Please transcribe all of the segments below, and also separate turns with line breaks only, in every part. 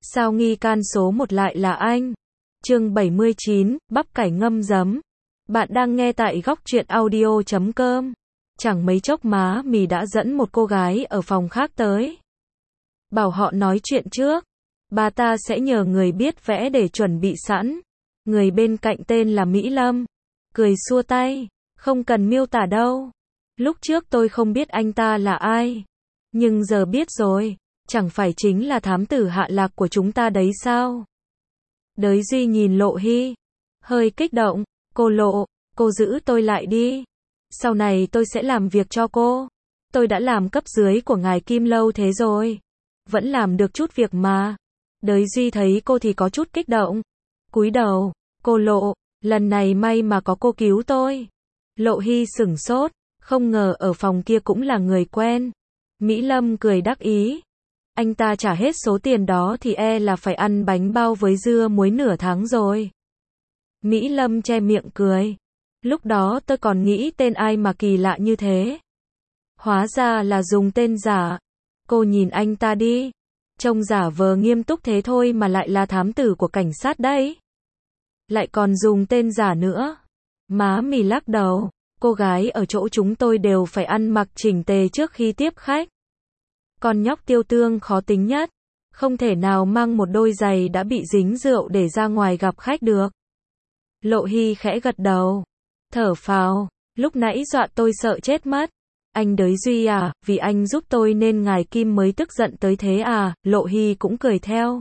Sao nghi can số 1 lại là anh? Chương 79, bắp cải ngâm giấm. Bạn đang nghe tại góc truyện audio.com. Chẳng mấy chốc má mì đã dẫn một cô gái ở phòng khác tới. Bảo họ nói chuyện trước. Bà ta sẽ nhờ người biết vẽ để chuẩn bị sẵn. Người bên cạnh tên là Mỹ Lâm. Cười xua tay. Không cần miêu tả đâu. Lúc trước tôi không biết anh ta là ai. Nhưng giờ biết rồi. Chẳng phải chính là thám tử hạ lạc của chúng ta đấy sao? Đới Duy nhìn Lộ Hy. Hơi kích động. Cô Lộ, cô giữ tôi lại đi. Sau này tôi sẽ làm việc cho cô. Tôi đã làm cấp dưới của ngài Kim lâu thế rồi. Vẫn làm được chút việc mà. Đới Duy thấy cô thì có chút kích động. Cúi đầu. Cô Lộ, lần này may mà có cô cứu tôi. Lộ Hy sửng sốt. Không ngờ ở phòng kia cũng là người quen. Mỹ Lâm cười đắc ý. Anh ta trả hết số tiền đó thì e là phải ăn bánh bao với dưa muối nửa tháng rồi. Mỹ Lâm che miệng cười. Lúc đó tôi còn nghĩ tên ai mà kỳ lạ như thế. Hóa ra là dùng tên giả. Cô nhìn anh ta đi. Trông giả vờ nghiêm túc thế thôi mà lại là thám tử của cảnh sát đấy. Lại còn dùng tên giả nữa. Má mì lắc đầu. Cô gái ở chỗ chúng tôi đều phải ăn mặc chỉnh tề trước khi tiếp khách. Con nhóc Tiêu Tương khó tính nhất. Không thể nào mang một đôi giày đã bị dính rượu để ra ngoài gặp khách được. Lộ Hy khẽ gật đầu. Thở phào. Lúc nãy dọa tôi sợ chết mất. Anh Đới Duy à, vì anh giúp tôi nên ngài Kim mới tức giận tới thế à? Lộ Hy cũng cười theo.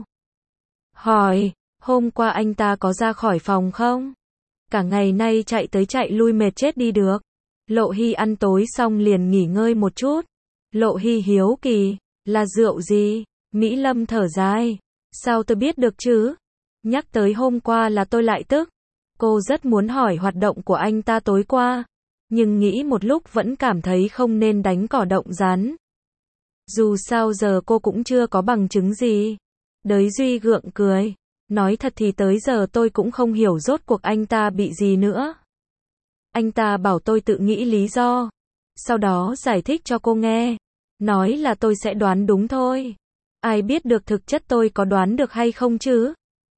Hỏi, hôm qua anh ta có ra khỏi phòng không? Cả ngày nay chạy tới chạy lui mệt chết đi được. Lộ Hy ăn tối xong liền nghỉ ngơi một chút. Lộ Hy hiếu kỳ, là rượu gì? Mỹ Lâm thở dài. Sao tôi biết được chứ? Nhắc tới hôm qua là tôi lại tức. Cô rất muốn hỏi hoạt động của anh ta tối qua. Nhưng nghĩ một lúc vẫn cảm thấy không nên đánh cỏ động rắn. Dù sao giờ cô cũng chưa có bằng chứng gì. Đới Duy gượng cười. Nói thật thì tới giờ tôi cũng không hiểu rốt cuộc anh ta bị gì nữa. Anh ta bảo tôi tự nghĩ lý do. Sau đó giải thích cho cô nghe. Nói là tôi sẽ đoán đúng thôi. Ai biết được thực chất tôi có đoán được hay không chứ?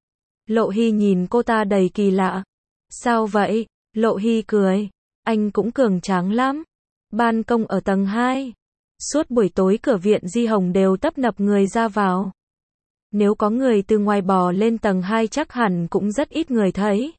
Lộ Hy nhìn cô ta đầy kỳ lạ. Sao vậy? Lộ Hy cười. Anh cũng cường tráng lắm. Ban công ở tầng 2. Suốt buổi tối cửa viện Di Hồng đều tấp nập người ra vào. Nếu có người từ ngoài bò lên tầng 2 chắc hẳn cũng rất ít người thấy.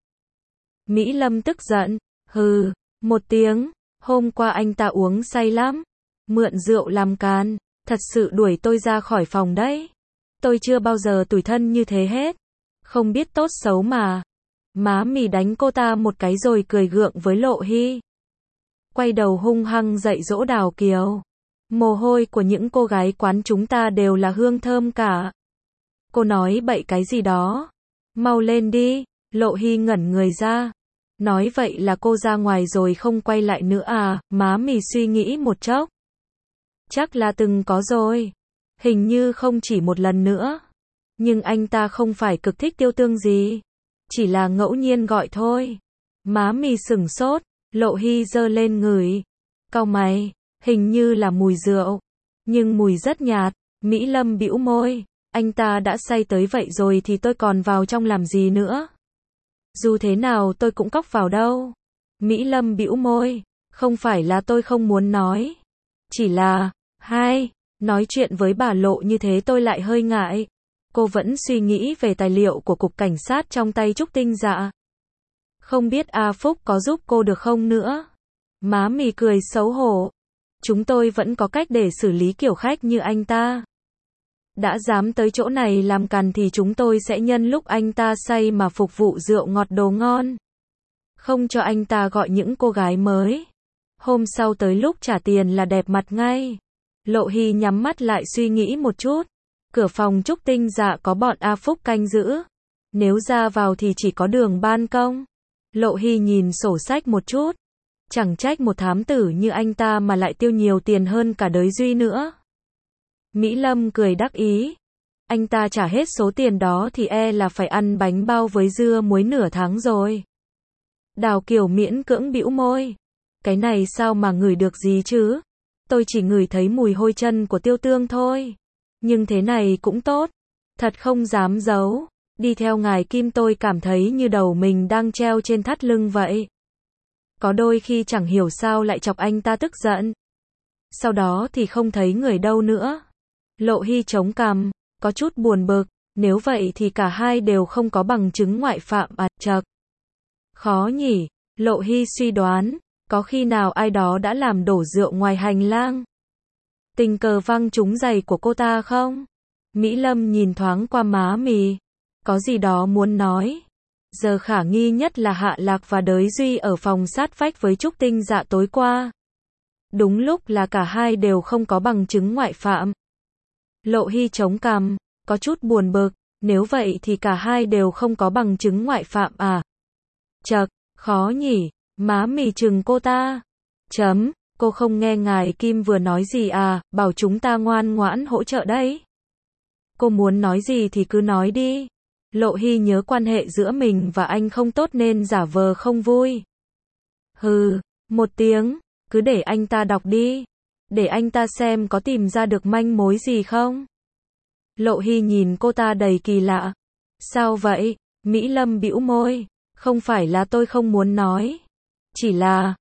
Mỹ Lâm tức giận. Hừ, một tiếng. Hôm qua anh ta uống say lắm. Mượn rượu làm càn. Thật sự đuổi tôi ra khỏi phòng đấy. Tôi chưa bao giờ tủi thân như thế hết. Không biết tốt xấu mà. Má mì đánh cô ta một cái rồi cười gượng với Lộ Hy. Quay đầu hung hăng dạy dỗ Đào Kiều. Mồ hôi của những cô gái quán chúng ta đều là hương thơm cả. Cô nói bậy cái gì đó. Mau lên đi. Lộ Hy ngẩn người ra. Nói vậy là cô ra ngoài rồi không quay lại nữa à? Má mì suy nghĩ một chốc. Chắc là từng có rồi. Hình như không chỉ một lần nữa. Nhưng anh ta không phải cực thích Tiêu Tương gì. Chỉ là ngẫu nhiên gọi thôi. Má mì sửng sốt. Lộ Hy giơ lên ngửi. Cau mày. Hình như là mùi rượu. Nhưng mùi rất nhạt. Mỹ Lâm bĩu môi. Anh ta đã say tới vậy rồi thì tôi còn vào trong làm gì nữa. Dù thế nào tôi cũng cóc vào đâu. Mỹ Lâm bĩu môi. Không phải là tôi không muốn nói. Chỉ là, nói chuyện với bà Lộ như thế tôi lại hơi ngại. Cô vẫn suy nghĩ về tài liệu của cục cảnh sát trong tay Trúc Tinh Dạ. Không biết A Phúc có giúp cô được không nữa. Má mì cười xấu hổ. Chúng tôi vẫn có cách để xử lý kiểu khách như anh ta. Đã dám tới chỗ này làm càn thì chúng tôi sẽ nhân lúc anh ta say mà phục vụ rượu ngọt đồ ngon. Không cho anh ta gọi những cô gái mới. Hôm sau tới lúc trả tiền là đẹp mặt ngay. Lộ Hy nhắm mắt lại suy nghĩ một chút. Cửa phòng Trúc Tinh Dạ có bọn A Phúc canh giữ. Nếu ra vào thì chỉ có đường ban công. Lộ Hy nhìn sổ sách một chút. Chẳng trách một thám tử như anh ta mà lại tiêu nhiều tiền hơn cả Đới Duy nữa. Mỹ Lâm cười đắc ý. Anh ta trả hết số tiền đó thì e là phải ăn bánh bao với dưa muối nửa tháng rồi. Đào Kiều miễn cưỡng bĩu môi. Cái này sao mà ngửi được gì chứ? Tôi chỉ ngửi thấy mùi hôi chân của Tiêu Tương thôi. Nhưng thế này cũng tốt. Thật không dám giấu, đi theo ngài Kim tôi cảm thấy như đầu mình đang treo trên thắt lưng vậy. Có đôi khi chẳng hiểu sao lại chọc anh ta tức giận. Sau đó thì không thấy người đâu nữa. Lộ Hy chống cằm, có chút buồn bực, nếu vậy thì cả hai đều không có bằng chứng ngoại phạm à, chậc. Khó nhỉ, Lộ Hy suy đoán, có khi nào ai đó đã làm đổ rượu ngoài hành lang? Tình cờ văng trúng giày của cô ta không? Mỹ Lâm nhìn thoáng qua má mì, có gì đó muốn nói. Giờ khả nghi nhất là Hạ Lạc và Đới Duy ở phòng sát vách với Trúc Tinh Dạ tối qua. Đúng lúc là cả hai đều không có bằng chứng ngoại phạm. Lộ Hy chống cằm, có chút buồn bực, nếu vậy thì cả hai đều không có bằng chứng ngoại phạm à? Chậc, khó nhỉ, má mì chừng cô ta. Chấm, cô không nghe ngài Kim vừa nói gì à, bảo chúng ta ngoan ngoãn hỗ trợ đấy. Cô muốn nói gì thì cứ nói đi. Lộ Hy nhớ quan hệ giữa mình và anh không tốt nên giả vờ không vui. Hừ, một tiếng, cứ để anh ta đọc đi. Để anh ta xem có tìm ra được manh mối gì không. Lộ Hy nhìn cô ta đầy kỳ lạ. Sao vậy? Mỹ Lâm bĩu môi. Không phải là tôi không muốn nói. Chỉ là,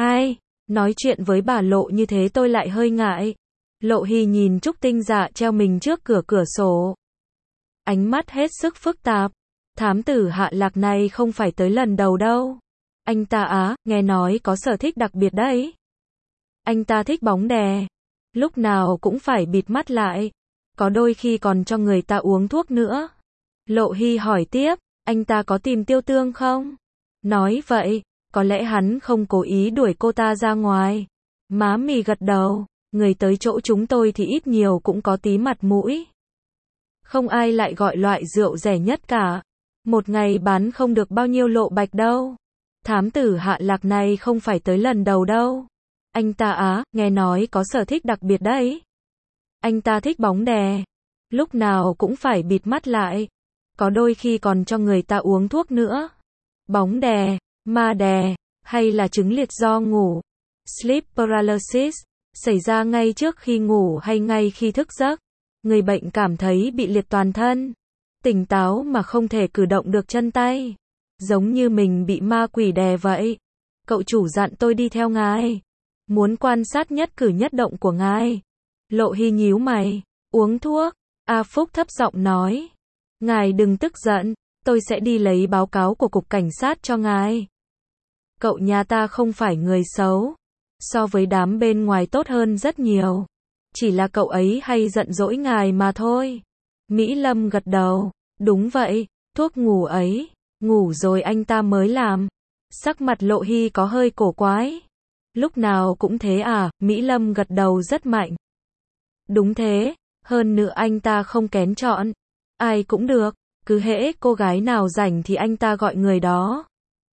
nói chuyện với bà Lộ như thế tôi lại hơi ngại. Lộ Hy nhìn Trúc Tinh Dạ treo mình trước cửa sổ. Ánh mắt hết sức phức tạp. Thám tử Hạ Lạc này không phải tới lần đầu đâu. Anh ta nghe nói có sở thích đặc biệt đấy. Anh ta thích bóng đè. Lúc nào cũng phải bịt mắt lại. Có đôi khi còn cho người ta uống thuốc nữa. Lộ Hy hỏi tiếp, anh ta có tìm Tiêu Tương không? Nói vậy, có lẽ hắn không cố ý đuổi cô ta ra ngoài. Má mì gật đầu, người tới chỗ chúng tôi thì ít nhiều cũng có tí mặt mũi. Không ai lại gọi loại rượu rẻ nhất cả. Một ngày bán không được bao nhiêu lộ bạch đâu. Thám tử Hạ Lạc này không phải tới lần đầu đâu. Anh ta nghe nói có sở thích đặc biệt đấy. Anh ta thích bóng đè. Lúc nào cũng phải bịt mắt lại. Có đôi khi còn cho người ta uống thuốc nữa. Bóng đè, ma đè, hay là chứng liệt do ngủ. Sleep paralysis, xảy ra ngay trước khi ngủ hay ngay khi thức giấc. Người bệnh cảm thấy bị liệt toàn thân. Tỉnh táo mà không thể cử động được chân tay. Giống như mình bị ma quỷ đè vậy. Cậu chủ dặn tôi đi theo ngài. Muốn quan sát nhất cử nhất động của ngài. Lộ Hy nhíu mày. Uống thuốc. A Phúc thấp giọng nói. Ngài đừng tức giận. Tôi sẽ đi lấy báo cáo của cục cảnh sát cho ngài. Cậu nhà ta không phải người xấu. So với đám bên ngoài tốt hơn rất nhiều. Chỉ là cậu ấy hay giận dỗi ngài mà thôi. Mỹ Lâm gật đầu. Đúng vậy, thuốc ngủ ấy. Ngủ rồi anh ta mới làm. Sắc mặt Lộ Hy có hơi cổ quái. Lúc nào cũng thế à? Mỹ Lâm gật đầu rất mạnh. Đúng thế, hơn nữa anh ta không kén chọn. Ai cũng được, cứ hễ cô gái nào rảnh thì anh ta gọi người đó.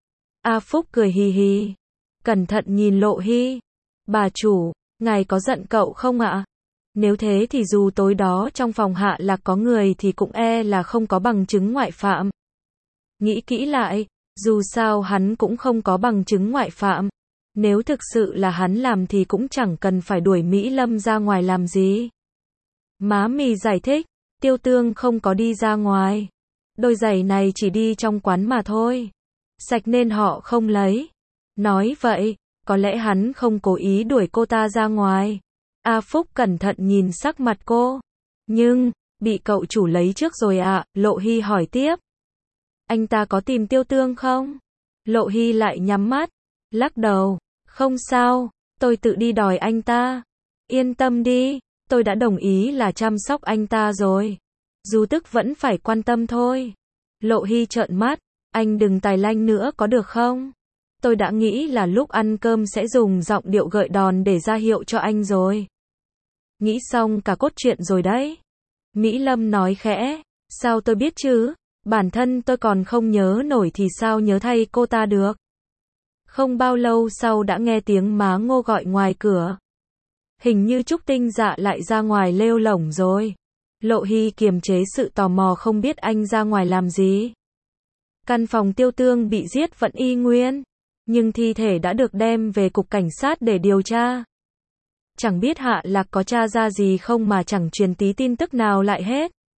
A Phúc cười hì hì. Cẩn thận nhìn Lộ Hy. Bà chủ, ngài có giận cậu không ạ? Nếu thế thì dù tối đó trong phòng Hạ Lạc có người thì cũng là không có bằng chứng ngoại phạm. Nghĩ kỹ lại, dù sao hắn cũng không có bằng chứng ngoại phạm. Nếu thực sự là hắn làm thì cũng chẳng cần phải đuổi Mỹ Lâm ra ngoài làm gì. Má mì giải thích, Tiêu Tương không có đi ra ngoài. Đôi giày này chỉ đi trong quán mà thôi. Sạch nên họ không lấy. Nói vậy, có lẽ hắn không cố ý đuổi cô ta ra ngoài. A Phúc cẩn thận nhìn sắc mặt cô. Nhưng, bị cậu chủ lấy trước rồi ạ, Lộ Hy hỏi tiếp. Anh ta có tìm Tiêu Tương không? Lộ Hy lại nhắm mắt, lắc đầu. Không sao, tôi tự đi đòi anh ta. Yên tâm đi, tôi đã đồng ý là chăm sóc anh ta rồi. Dù tức vẫn phải quan tâm thôi. Lộ Hy trợn mắt, anh đừng tài lanh nữa có được không? Tôi đã nghĩ là lúc ăn cơm sẽ dùng giọng điệu gợi đòn để ra hiệu cho anh rồi. Nghĩ xong cả cốt truyện rồi đấy. Mỹ Lâm nói khẽ, sao tôi biết chứ? Bản thân tôi còn không nhớ nổi thì sao nhớ thay cô ta được. Không bao lâu sau đã nghe tiếng má Ngô gọi ngoài cửa. Hình như Trúc Tinh Dạ lại ra ngoài lêu lổng rồi. Lộ Hy kiềm chế sự tò mò không biết anh ra ngoài làm gì. Căn phòng Tiêu Tương bị giết vẫn y nguyên. Nhưng thi thể đã được đem về cục cảnh sát để điều tra. Chẳng biết Hạ Lạc có tra ra gì không mà chẳng truyền tí tin tức nào lại hết.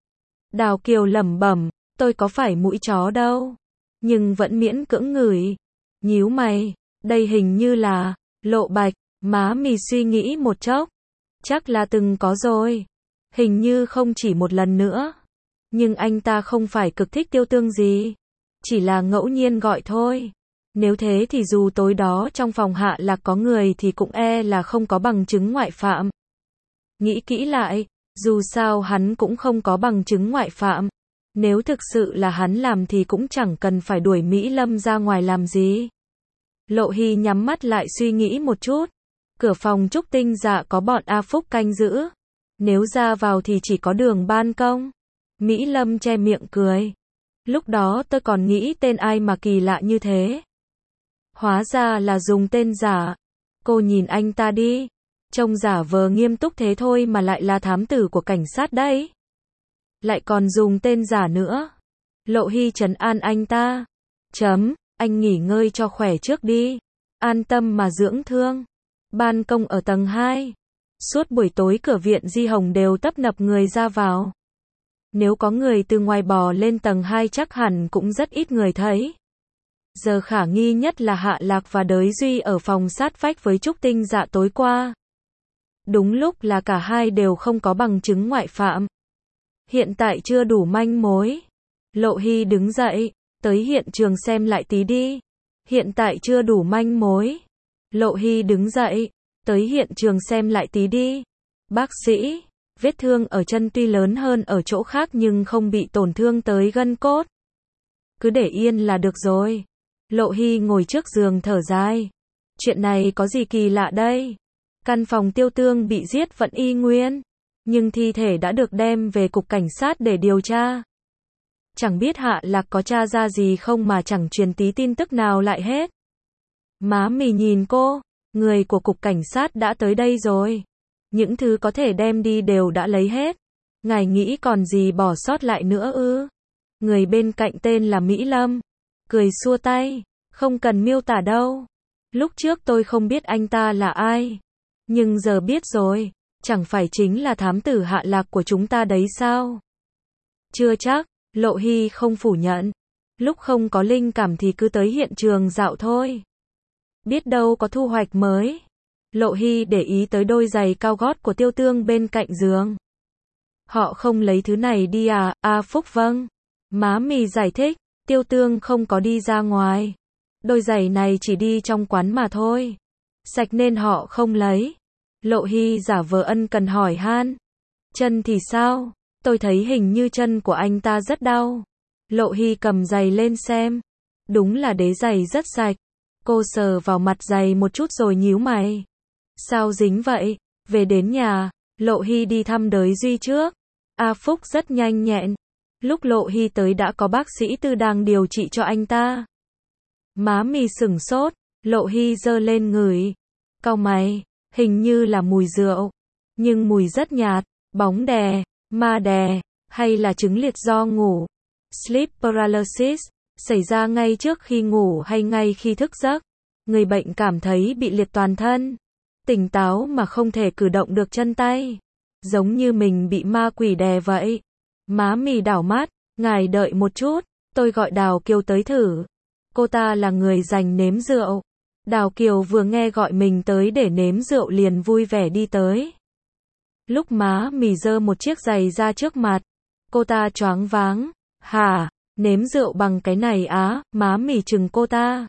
Đào Kiều lẩm bẩm, tôi có phải mũi chó đâu. Nhưng vẫn miễn cưỡng ngửi. Nhíu mày, đây hình như là Lộ Bạch. Má mì suy nghĩ một chốc. Chắc là từng có rồi. Hình như không chỉ một lần nữa. Nhưng anh ta không phải cực thích Tiêu Tương gì. Chỉ là ngẫu nhiên gọi thôi. Nếu thế thì dù tối đó trong phòng Hạ Lạc có người thì cũng là không có bằng chứng ngoại phạm. Nghĩ kỹ lại, dù sao hắn cũng không có bằng chứng ngoại phạm. Nếu thực sự là hắn làm thì cũng chẳng cần phải đuổi Mỹ Lâm ra ngoài làm gì. Lộ Hy nhắm mắt lại suy nghĩ một chút. Cửa phòng Trúc Tinh Dạ có bọn A Phúc canh giữ. Nếu ra vào thì chỉ có đường ban công. Mỹ Lâm che miệng cười. Lúc đó tôi còn nghĩ tên ai mà kỳ lạ như thế. Hóa ra là dùng tên giả. Cô nhìn anh ta đi. Trông giả vờ nghiêm túc thế thôi mà lại là thám tử của cảnh sát đấy. Lại còn dùng tên giả nữa. Lộ Hy trấn an anh ta. Anh nghỉ ngơi cho khỏe trước đi. An tâm mà dưỡng thương. Ban công ở tầng 2. Suốt buổi tối cửa viện Di Hồng đều tấp nập người ra vào. Nếu có người từ ngoài bò lên tầng 2 chắc hẳn cũng rất ít người thấy. Giờ khả nghi nhất là Hạ Lạc và Đới Duy ở phòng sát vách với Trúc Tinh Dạ tối qua. Đúng lúc là cả hai đều không có bằng chứng ngoại phạm. Hiện tại chưa đủ manh mối. Lộ Hy đứng dậy, tới hiện trường xem lại tí đi. Hiện tại chưa đủ manh mối. Lộ Hy đứng dậy, tới hiện trường xem lại tí đi. Bác sĩ, vết thương ở chân tuy lớn hơn ở chỗ khác nhưng không bị tổn thương tới gân cốt. Cứ để yên là được rồi. Lộ Hy ngồi trước giường thở dài. Chuyện này có gì kỳ lạ đây? Căn phòng Tiêu Tương bị giết vẫn y nguyên. Nhưng thi thể đã được đem về cục cảnh sát để điều tra. Chẳng biết Hạ Lạc có tra ra gì không mà chẳng truyền tí tin tức nào lại hết. Má mì nhìn cô, người của cục cảnh sát đã tới đây rồi. Những thứ có thể đem đi đều đã lấy hết. Ngài nghĩ còn gì bỏ sót lại nữa ư? Người bên cạnh tên là Mỹ Lâm. Cười xua tay, không cần miêu tả đâu. Lúc trước tôi không biết anh ta là ai. Nhưng giờ biết rồi, chẳng phải chính là thám tử Hạ Lạc của chúng ta đấy sao? Chưa chắc, Lộ Hy không phủ nhận. Lúc không có linh cảm thì cứ tới hiện trường dạo thôi. Biết đâu có thu hoạch mới. Lộ Hy để ý tới đôi giày cao gót của Tiêu Tương bên cạnh giường. Họ không lấy thứ này đi à? A Phúc vâng. Má mì giải thích, Tiêu Tương không có đi ra ngoài. Đôi giày này chỉ đi trong quán mà thôi. Sạch nên họ không lấy. Lộ Hy giả vờ ân cần hỏi han. Chân thì sao? Tôi thấy hình như chân của anh ta rất đau. Lộ Hy cầm giày lên xem. Đúng là đế giày rất sạch. Cô sờ vào mặt giày một chút rồi nhíu mày. Sao dính vậy? Về đến nhà, Lộ Hy đi thăm Đới Duy trước. A Phúc rất nhanh nhẹn. Lúc Lộ Hy tới đã có bác sĩ Tư đang điều trị cho anh ta. Má mì sửng sốt, Lộ Hy giơ lên ngửi. Cau mày, hình như là mùi rượu. Nhưng mùi rất nhạt, bóng đè, ma đè, hay là chứng liệt do ngủ. Sleep paralysis, xảy ra ngay trước khi ngủ hay ngay khi thức giấc. Người bệnh cảm thấy bị liệt toàn thân. Tỉnh táo mà không thể cử động được chân tay. Giống như mình bị ma quỷ đè vậy. Má mì đảo mắt, ngài đợi một chút, tôi gọi Đào Kiều tới thử. Cô ta là người dành nếm rượu. Đào Kiều vừa nghe gọi mình tới để nếm rượu liền vui vẻ đi tới. Lúc má mì giơ một chiếc giày ra trước mặt, cô ta choáng váng. Hả, nếm rượu bằng cái này á? Má mì chừng cô ta.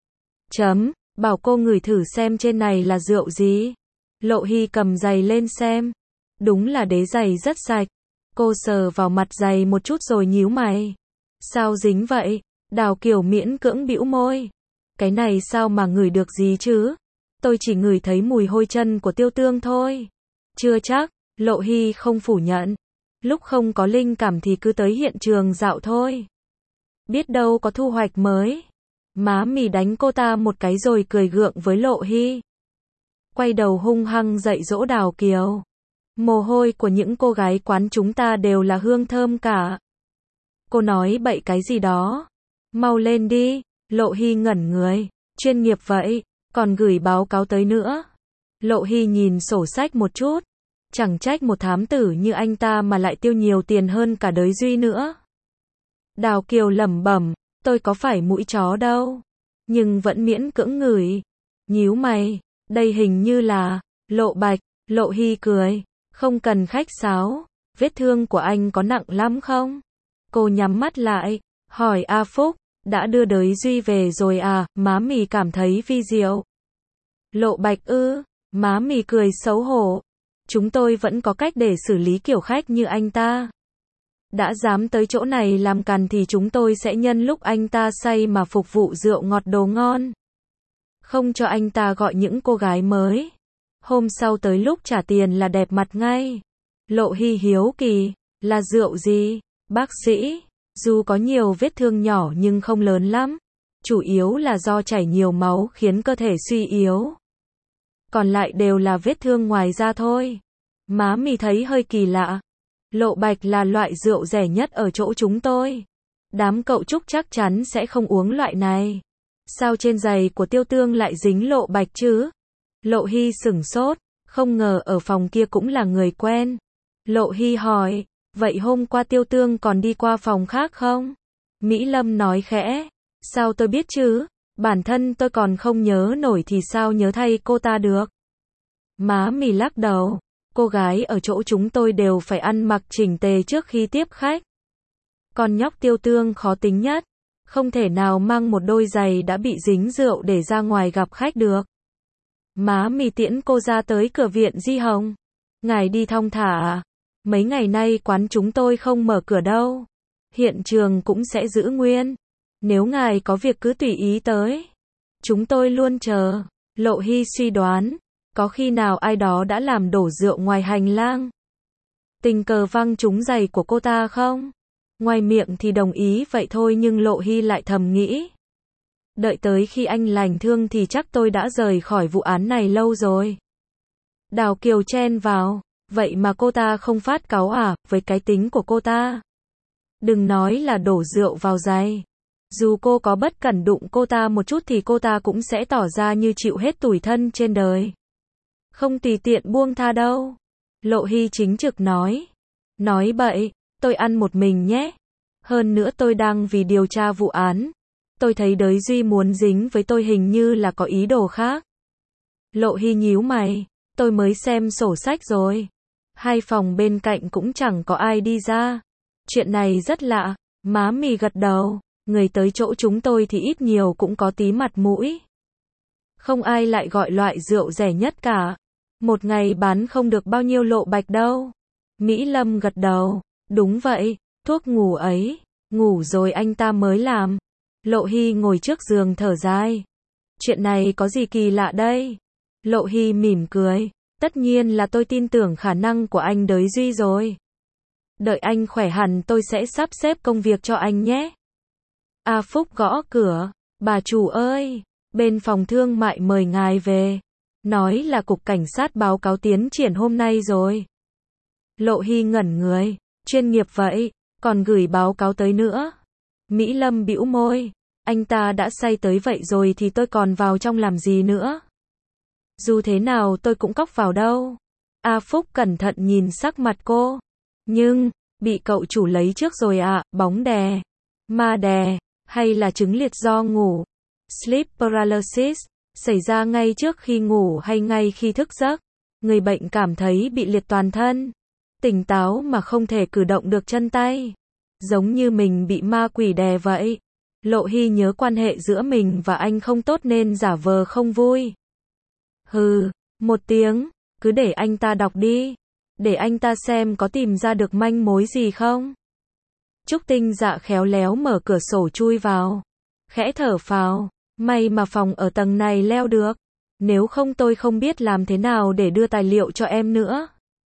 Bảo cô ngửi thử xem trên này là rượu gì. Lộ Hy cầm giày lên xem. Đúng là đế giày rất sạch. Cô sờ vào mặt giày một chút rồi nhíu mày. Sao dính vậy? Đào Kiều miễn cưỡng bĩu môi. Cái này sao mà ngửi được gì chứ? Tôi chỉ ngửi thấy mùi hôi chân của Tiêu Tương thôi. Chưa chắc, Lộ Hy không phủ nhận. Lúc không có linh cảm thì cứ tới hiện trường dạo thôi. Biết đâu có thu hoạch mới. Má mì đánh cô ta một cái rồi cười gượng với Lộ Hy. Quay đầu hung hăng dạy dỗ Đào Kiều. Mồ hôi của những cô gái quán chúng ta đều là hương thơm cả. Cô nói bậy cái gì đó. Mau lên đi. Lộ Hy ngẩn người. Chuyên nghiệp vậy, còn gửi báo cáo tới nữa. Lộ Hy nhìn sổ sách một chút. Chẳng trách một thám tử như anh ta mà lại tiêu nhiều tiền hơn cả Đới Duy nữa. Đào Kiều lẩm bẩm, tôi có phải mũi chó đâu. Nhưng vẫn miễn cưỡng ngửi. Nhíu mày, đây hình như là Lộ Bạch. Lộ Hy cười, không cần khách sáo, vết thương của anh có nặng lắm không? Cô nhắm mắt lại, hỏi A Phúc, đã đưa Đới Duy về rồi à? Má mì cảm thấy vi diệu. Lộ Bạch ư? Má mì cười xấu hổ. Chúng tôi vẫn có cách để xử lý kiểu khách như anh ta. Đã dám tới chỗ này làm càn thì chúng tôi sẽ nhân lúc anh ta say mà phục vụ rượu ngọt đồ ngon. Không cho anh ta gọi những cô gái mới. Hôm sau tới lúc trả tiền là đẹp mặt ngay. Lộ Hy hiếu kỳ, là rượu gì? Bác sĩ, dù có nhiều vết thương nhỏ nhưng không lớn lắm. Chủ yếu là do chảy nhiều máu khiến cơ thể suy yếu. Còn lại đều là vết thương ngoài da thôi. Má mì thấy hơi kỳ lạ. Lộ Bạch là loại rượu rẻ nhất ở chỗ chúng tôi. Đám cậu Trúc chắc chắn sẽ không uống loại này. Sao trên giày của Tiêu Tương lại dính Lộ Bạch chứ? Lộ Hy sửng sốt, không ngờ ở phòng kia cũng là người quen. Lộ Hy hỏi, vậy hôm qua Tiêu Tương còn đi qua phòng khác không? Mỹ Lâm nói khẽ, sao tôi biết chứ? Bản thân tôi còn không nhớ nổi thì sao nhớ thay cô ta được? Má mì lắc đầu, cô gái ở chỗ chúng tôi đều phải ăn mặc chỉnh tề trước khi tiếp khách. Con nhóc Tiêu Tương khó tính nhất, không thể nào mang một đôi giày đã bị dính rượu để ra ngoài gặp khách được. Má mì tiễn cô ra tới cửa viện Di Hồng. Ngài đi thong thả à? Mấy ngày nay quán chúng tôi không mở cửa đâu. Hiện trường cũng sẽ giữ nguyên. Nếu ngài có việc cứ tùy ý tới. Chúng tôi luôn chờ. Lộ Hy suy đoán, có khi nào ai đó đã làm đổ rượu ngoài hành lang? Tình cờ văng trúng giày của cô ta không? Ngoài miệng thì đồng ý vậy thôi nhưng Lộ Hy lại thầm nghĩ. Đợi tới khi anh lành thương thì chắc tôi đã rời khỏi vụ án này lâu rồi. Đào Kiều chen vào, vậy mà cô ta không phát cáu à, với cái tính của cô ta. Đừng nói là đổ rượu vào giày. Dù cô có bất cẩn đụng cô ta một chút thì cô ta cũng sẽ tỏ ra như chịu hết tủi thân trên đời. Không tùy tiện buông tha đâu. Lộ Hy chính trực nói. Nói bậy, tôi ăn một mình nhé. Hơn nữa tôi đang vì điều tra vụ án. Tôi thấy Đới Duy muốn dính với tôi hình như là có ý đồ khác. Lộ Hy nhíu mày, tôi mới xem sổ sách rồi. Hai phòng bên cạnh cũng chẳng có ai đi ra. Chuyện này rất lạ. Má mì gật đầu, người tới chỗ chúng tôi thì ít nhiều cũng có tí mặt mũi. Không ai lại gọi loại rượu rẻ nhất cả. Một ngày bán không được bao nhiêu Lộ Bạch đâu. Mỹ Lâm gật đầu, đúng vậy, thuốc ngủ ấy, ngủ rồi anh ta mới làm. Lộ Hy ngồi trước giường thở dài. Chuyện này có gì kỳ lạ đây? Lộ Hy mỉm cười, tất nhiên là tôi tin tưởng khả năng của anh Đới Duy rồi. Đợi anh khỏe hẳn tôi sẽ sắp xếp công việc cho anh nhé. A Phúc gõ cửa, bà chủ ơi, bên phòng thương mại mời ngài về. Nói là cục cảnh sát báo cáo tiến triển hôm nay rồi. Lộ Hy ngẩn người, chuyên nghiệp vậy, còn gửi báo cáo tới nữa. Mỹ Lâm bĩu môi, anh ta đã say tới vậy rồi thì tôi còn vào trong làm gì nữa. Dù thế nào tôi cũng cóc vào đâu. A Phúc cẩn thận nhìn sắc mặt cô. Nhưng, bị cậu chủ lấy trước rồi ạ, bóng đè, ma đè, hay là chứng liệt do ngủ. Sleep paralysis, xảy ra ngay trước khi ngủ hay ngay khi thức giấc. Người bệnh cảm thấy bị liệt toàn thân. Tỉnh táo mà không thể cử động được chân tay. Giống như mình bị ma quỷ đè vậy. Lộ Hy nhớ quan hệ giữa mình và anh không tốt nên giả vờ không vui. Hừ, một tiếng, cứ để anh ta đọc đi. Để anh ta xem có tìm ra được manh mối gì không. Trúc Tinh Dạ khéo léo mở cửa sổ chui vào. Khẽ thở phào, may mà phòng ở tầng này leo được. Nếu không tôi không biết làm thế nào để đưa tài liệu cho em nữa.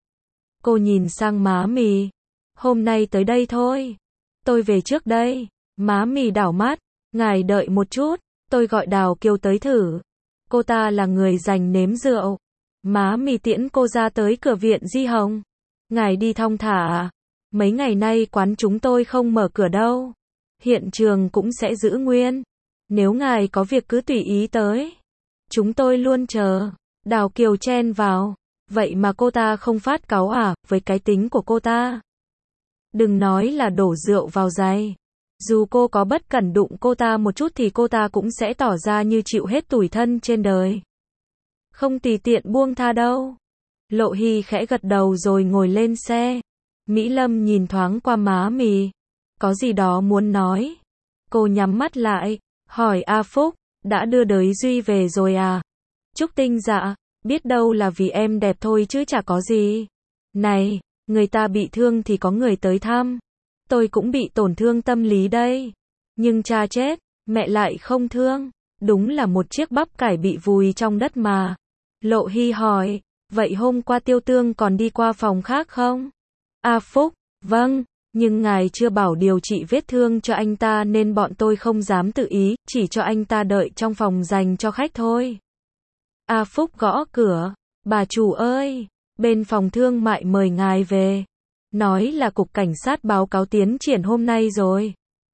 Cô nhìn sang má mì. Hôm nay tới đây thôi. Tôi về trước đây. Má mì đảo mắt. Ngài đợi một chút. Tôi gọi Đào Kiều tới thử. Cô ta là người dành nếm rượu. Má mì tiễn cô ra tới cửa viện Di Hồng. Ngài đi thong thả à? Mấy ngày nay quán chúng tôi không mở cửa đâu. Hiện trường cũng sẽ giữ nguyên. Nếu ngài có việc cứ tùy ý tới. Chúng tôi luôn chờ. Đào Kiều chen vào. Vậy mà cô ta không phát cáu à, với cái tính của cô ta. Đừng nói là đổ rượu vào giày. Dù cô có bất cẩn đụng cô ta một chút thì cô ta cũng sẽ tỏ ra như chịu hết tủi thân trên đời. Không tùy tiện buông tha đâu. Lộ Hy khẽ gật đầu rồi ngồi lên xe. Mỹ Lâm nhìn thoáng qua má mì. Có gì đó muốn nói. Cô nhắm mắt lại, hỏi A Phúc, đã đưa Đới Duy về rồi à? Trúc Tinh dạ, biết đâu là vì em đẹp thôi chứ chả có gì. Này, người ta bị thương thì có người tới thăm. Tôi cũng bị tổn thương tâm lý đây. Nhưng cha chết, mẹ lại không thương. Đúng là một chiếc bắp cải bị vùi trong đất mà. Lộ Hy hỏi, vậy hôm qua Tiêu Tương còn đi qua phòng khác không? A Phúc, vâng, nhưng ngài chưa bảo điều trị vết thương cho anh ta nên bọn tôi không dám tự ý, chỉ cho anh ta đợi trong phòng dành cho khách thôi. A Phúc gõ cửa, bà chủ ơi, bên phòng thương mại mời ngài về. Nói là cục cảnh sát báo cáo tiến triển hôm nay rồi.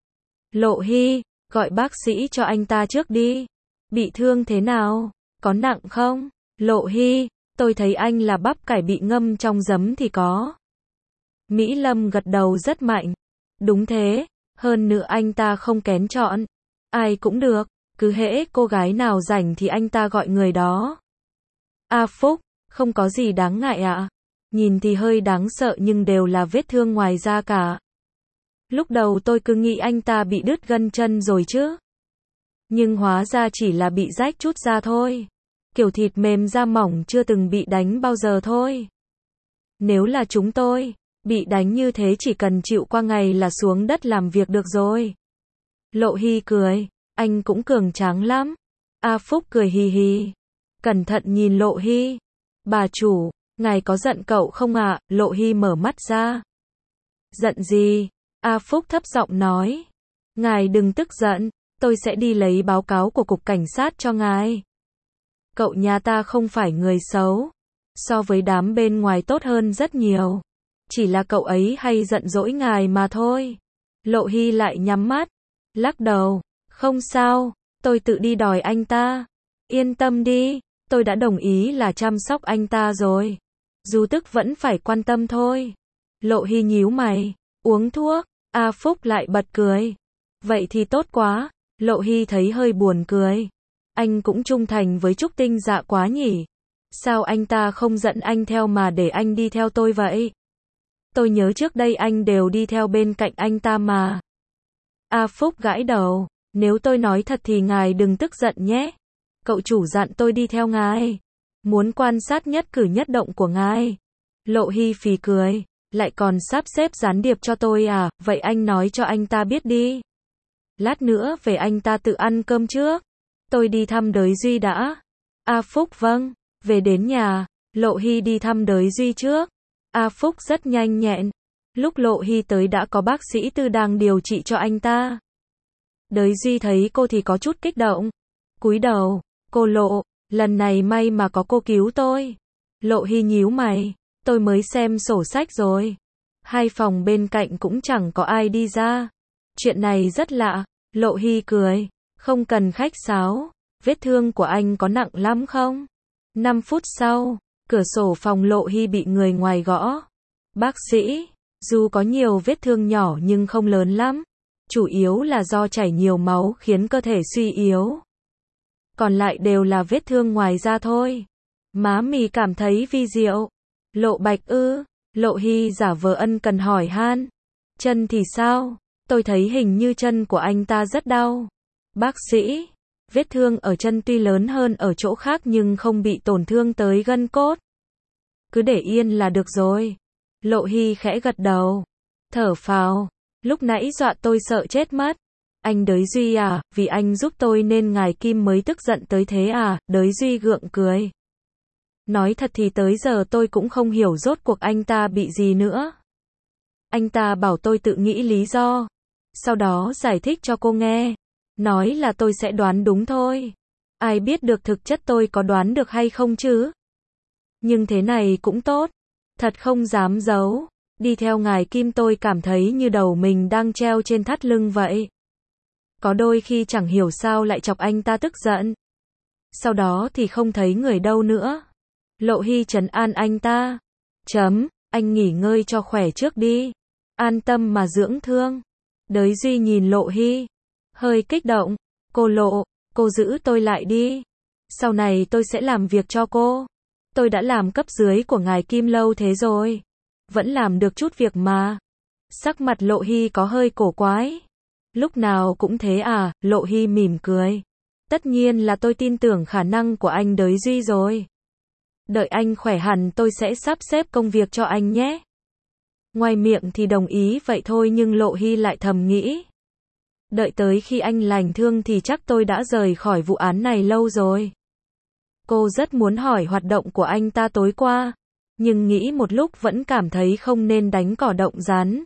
Lộ Hy, gọi bác sĩ cho anh ta trước đi. Bị thương thế nào? Có nặng không? Lộ Hy, tôi thấy anh là bắp cải bị ngâm trong giấm thì có. Mỹ Lâm gật đầu rất mạnh. Đúng thế, hơn nữa anh ta không kén chọn. Ai cũng được, cứ hễ cô gái nào rảnh thì anh ta gọi người đó. A Phúc, không có gì đáng ngại ạ. Nhìn thì hơi đáng sợ nhưng đều là vết thương ngoài da cả. Lúc đầu tôi cứ nghĩ anh ta bị đứt gân chân rồi chứ. Nhưng hóa ra chỉ là bị rách chút da thôi. Kiểu thịt mềm da mỏng chưa từng bị đánh bao giờ thôi. Nếu là chúng tôi, bị đánh như thế chỉ cần chịu qua ngày là xuống đất làm việc được rồi. Lộ Hy cười, anh cũng cường tráng lắm. A Phúc cười hì hì. Cẩn thận nhìn Lộ Hy. Bà chủ, ngài có giận cậu không ạ? Lộ Hy mở mắt ra. Giận gì? A Phúc thấp giọng nói. Ngài đừng tức giận, tôi sẽ đi lấy báo cáo của cục cảnh sát cho ngài. Cậu nhà ta không phải người xấu. So với đám bên ngoài tốt hơn rất nhiều. Chỉ là cậu ấy hay giận dỗi ngài mà thôi. Lộ Hy lại nhắm mắt. Lắc đầu. Không sao, tôi tự đi đòi anh ta. Yên tâm đi, tôi đã đồng ý là chăm sóc anh ta rồi. Dù tức vẫn phải quan tâm thôi. Lộ Hy nhíu mày. Uống thuốc. A Phúc lại bật cười. Vậy thì tốt quá. Lộ Hy thấy hơi buồn cười. Anh cũng trung thành với Trúc Tinh dạ quá nhỉ. Sao anh ta không dẫn anh theo mà để anh đi theo tôi vậy? Tôi nhớ trước đây anh đều đi theo bên cạnh anh ta mà. A Phúc gãi đầu. Nếu tôi nói thật thì ngài đừng tức giận nhé. Cậu chủ dặn tôi đi theo ngài. Muốn quan sát nhất cử nhất động của ngài. Lộ Hy phì cười. Lại còn sắp xếp gián điệp cho tôi à? Vậy anh nói cho anh ta biết đi. Lát nữa về anh ta tự ăn cơm trước. Tôi đi thăm Đới Duy đã. A Phúc vâng. Về đến nhà, Lộ Hy đi thăm Đới Duy trước. A Phúc rất nhanh nhẹn. Lúc Lộ Hy tới đã có bác sĩ Tư đang điều trị cho anh ta. Đới Duy thấy cô thì có chút kích động. Cúi đầu, cô Lộ, lần này may mà có cô cứu tôi. Lộ Hy nhíu mày, tôi mới xem sổ sách rồi. Hai phòng bên cạnh cũng chẳng có ai đi ra. Chuyện này rất lạ. Lộ Hy cười, không cần khách sáo. Vết thương của anh có nặng lắm không? 5 phút sau, cửa sổ phòng Lộ Hy bị người ngoài gõ. Bác sĩ, dù có nhiều vết thương nhỏ nhưng không lớn lắm. Chủ yếu là do chảy nhiều máu khiến cơ thể suy yếu. Còn lại đều là vết thương ngoài da thôi. Má mì cảm thấy vi diệu. Lộ Bạch ư? Lộ Hy giả vờ ân cần hỏi han. Chân thì sao? Tôi thấy hình như chân của anh ta rất đau. Bác sĩ, vết thương ở chân tuy lớn hơn ở chỗ khác nhưng không bị tổn thương tới gân cốt. Cứ để yên là được rồi. Lộ Hy khẽ gật đầu. Thở phào. Lúc nãy dọa tôi sợ chết mất. Anh Đới Duy à, vì anh giúp tôi nên ngài Kim mới tức giận tới thế à? Đới Duy gượng cười. Nói thật thì tới giờ tôi cũng không hiểu rốt cuộc anh ta bị gì nữa. Anh ta bảo tôi tự nghĩ lý do. Sau đó giải thích cho cô nghe. Nói là tôi sẽ đoán đúng thôi. Ai biết được thực chất tôi có đoán được hay không chứ? Nhưng thế này cũng tốt. Thật không dám giấu. Đi theo ngài Kim tôi cảm thấy như đầu mình đang treo trên thắt lưng vậy. Có đôi khi chẳng hiểu sao lại chọc anh ta tức giận. Sau đó thì không thấy người đâu nữa. Lộ Hy trấn an anh ta. Anh nghỉ ngơi cho khỏe trước đi. An tâm mà dưỡng thương. Đới Duy nhìn Lộ Hy. Hơi kích động. Cô Lộ, cô giữ tôi lại đi. Sau này tôi sẽ làm việc cho cô. Tôi đã làm cấp dưới của ngài Kim lâu thế rồi. Vẫn làm được chút việc mà. Sắc mặt Lộ Hy có hơi cổ quái. Lúc nào cũng thế à? Lộ Hy mỉm cười. Tất nhiên là tôi tin tưởng khả năng của anh Đới Duy rồi. Đợi anh khỏe hẳn tôi sẽ sắp xếp công việc cho anh nhé. Ngoài miệng thì đồng ý vậy thôi nhưng Lộ Hy lại thầm nghĩ. Đợi tới khi anh lành thương thì chắc tôi đã rời khỏi vụ án này lâu rồi. Cô rất muốn hỏi hoạt động của anh ta tối qua. Nhưng nghĩ một lúc vẫn cảm thấy không nên đánh cỏ động rắn.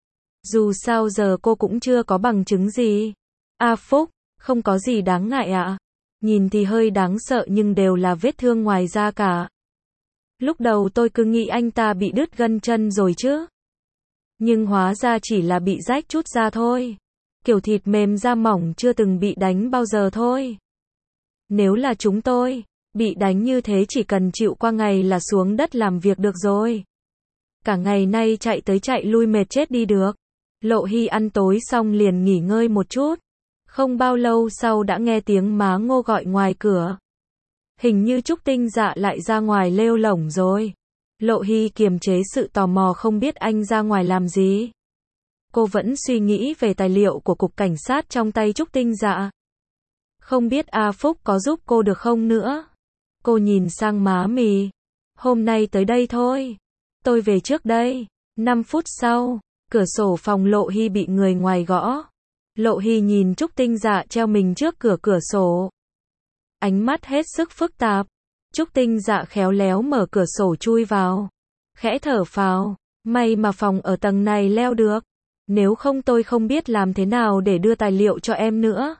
Dù sao giờ cô cũng chưa có bằng chứng gì. Phúc, không có gì đáng ngại ạ. Nhìn thì hơi đáng sợ nhưng đều là vết thương ngoài da cả. Lúc đầu tôi cứ nghĩ anh ta bị đứt gân chân rồi chứ. Nhưng hóa ra chỉ là bị rách chút da thôi. Kiểu thịt mềm da mỏng chưa từng bị đánh bao giờ thôi. Nếu là chúng tôi, bị đánh như thế chỉ cần chịu qua ngày là xuống đất làm việc được rồi. Cả ngày nay chạy tới chạy lui mệt chết đi được. Lộ Hy ăn tối xong liền nghỉ ngơi một chút. Không bao lâu sau đã nghe tiếng má Ngô gọi ngoài cửa. Hình như Trúc Tinh Dạ lại ra ngoài lêu lổng rồi. Lộ Hy kiềm chế sự tò mò không biết anh ra ngoài làm gì. Cô vẫn suy nghĩ về tài liệu của cục cảnh sát trong tay Trúc Tinh Dạ. Không biết Phúc có giúp cô được không nữa. Cô nhìn sang má mì. Hôm nay tới đây thôi. Tôi về trước đây. 5 phút sau, cửa sổ phòng Lộ Hy bị người ngoài gõ. Lộ Hy nhìn Trúc Tinh Dạ treo mình trước cửa sổ. Ánh mắt hết sức phức tạp. Trúc Tinh Dạ khéo léo mở cửa sổ chui vào. Khẽ thở phào. May mà phòng ở tầng này leo được. Nếu không tôi không biết làm thế nào để đưa tài liệu cho em nữa.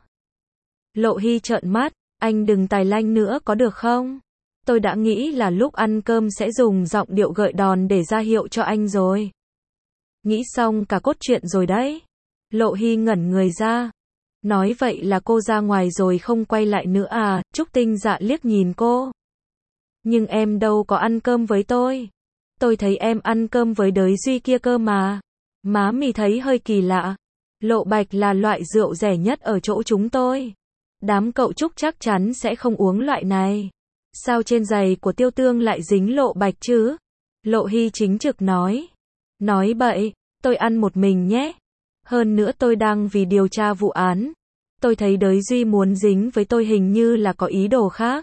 Lộ Hy trợn mắt. Anh đừng tài lanh nữa có được không? Tôi đã nghĩ là lúc ăn cơm sẽ dùng giọng điệu gợi đòn để ra hiệu cho anh rồi. Nghĩ xong cả cốt truyện rồi đấy. Lộ Hy ngẩn người ra. Nói vậy là cô ra ngoài rồi không quay lại nữa à? Trúc Tinh Dạ liếc nhìn cô. Nhưng em đâu có ăn cơm với tôi. Tôi thấy em ăn cơm với Đới Duy kia cơ mà. Má mì thấy hơi kỳ lạ. Lộ Bạch là loại rượu rẻ nhất ở chỗ chúng tôi. Đám cậu Trúc chắc chắn sẽ không uống loại này. Sao trên giày của Tiêu Tương lại dính Lộ Bạch chứ? Lộ Hy chính trực nói. Nói bậy, tôi ăn một mình nhé. Hơn nữa tôi đang vì điều tra vụ án. Tôi thấy Đới Duy muốn dính với tôi hình như là có ý đồ khác.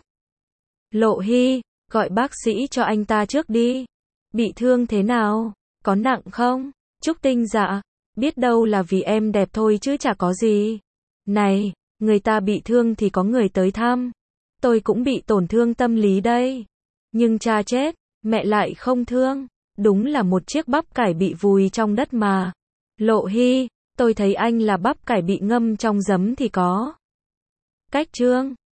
Lộ Hy, gọi bác sĩ cho anh ta trước đi. Bị thương thế nào? Có nặng không? Trúc Tinh Dạ, biết đâu là vì em đẹp thôi chứ chả có gì. Này, người ta bị thương thì có người tới thăm. Tôi cũng bị tổn thương tâm lý đây. Nhưng cha chết, mẹ lại không thương. Đúng là một chiếc bắp cải bị vùi trong đất mà. Lộ Hy, tôi thấy anh là bắp cải bị ngâm trong giấm thì có. Cách trương.